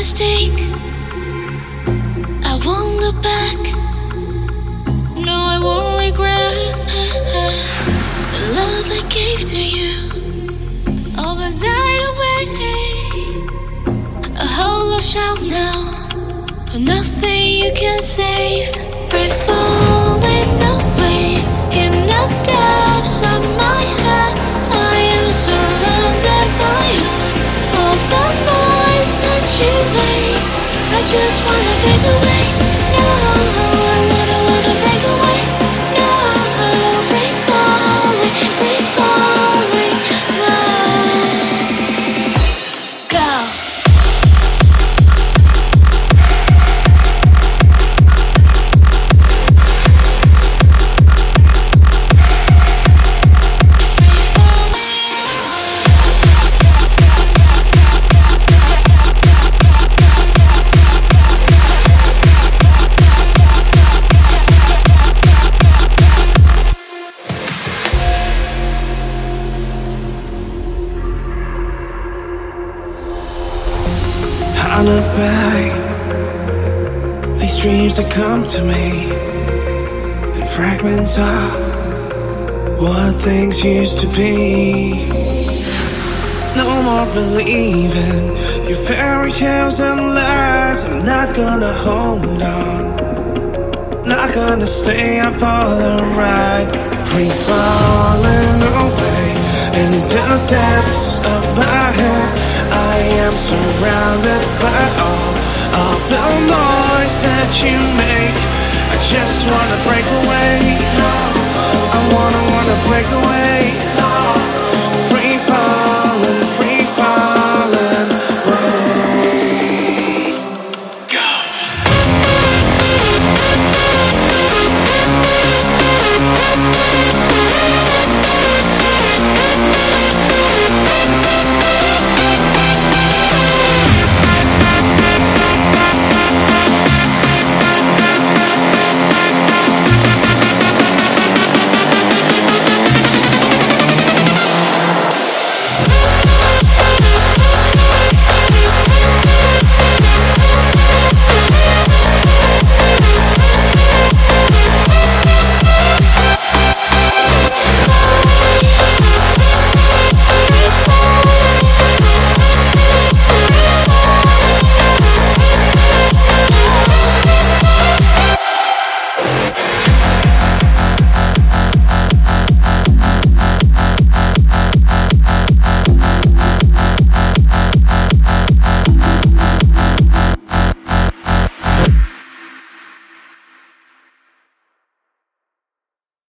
mistake. I won't look back. No, I won't regret the love I gave to you. All but died away. A hollow shell now, but nothing you can save. Free falling away in the depths of my head. I am surrounded by all of the noise that you make. I just wanna break away. No, I wanna break away. No, free falling, no. Go. I look back, these dreams that come to me in fragments of what things used to be. No more believing your fairy tales and lies. I'm not gonna hold on, not gonna stay up for the ride. Free falling away in the depths of my head. I am surrounded by all of the noise that you make. I just wanna break away. I wanna break away.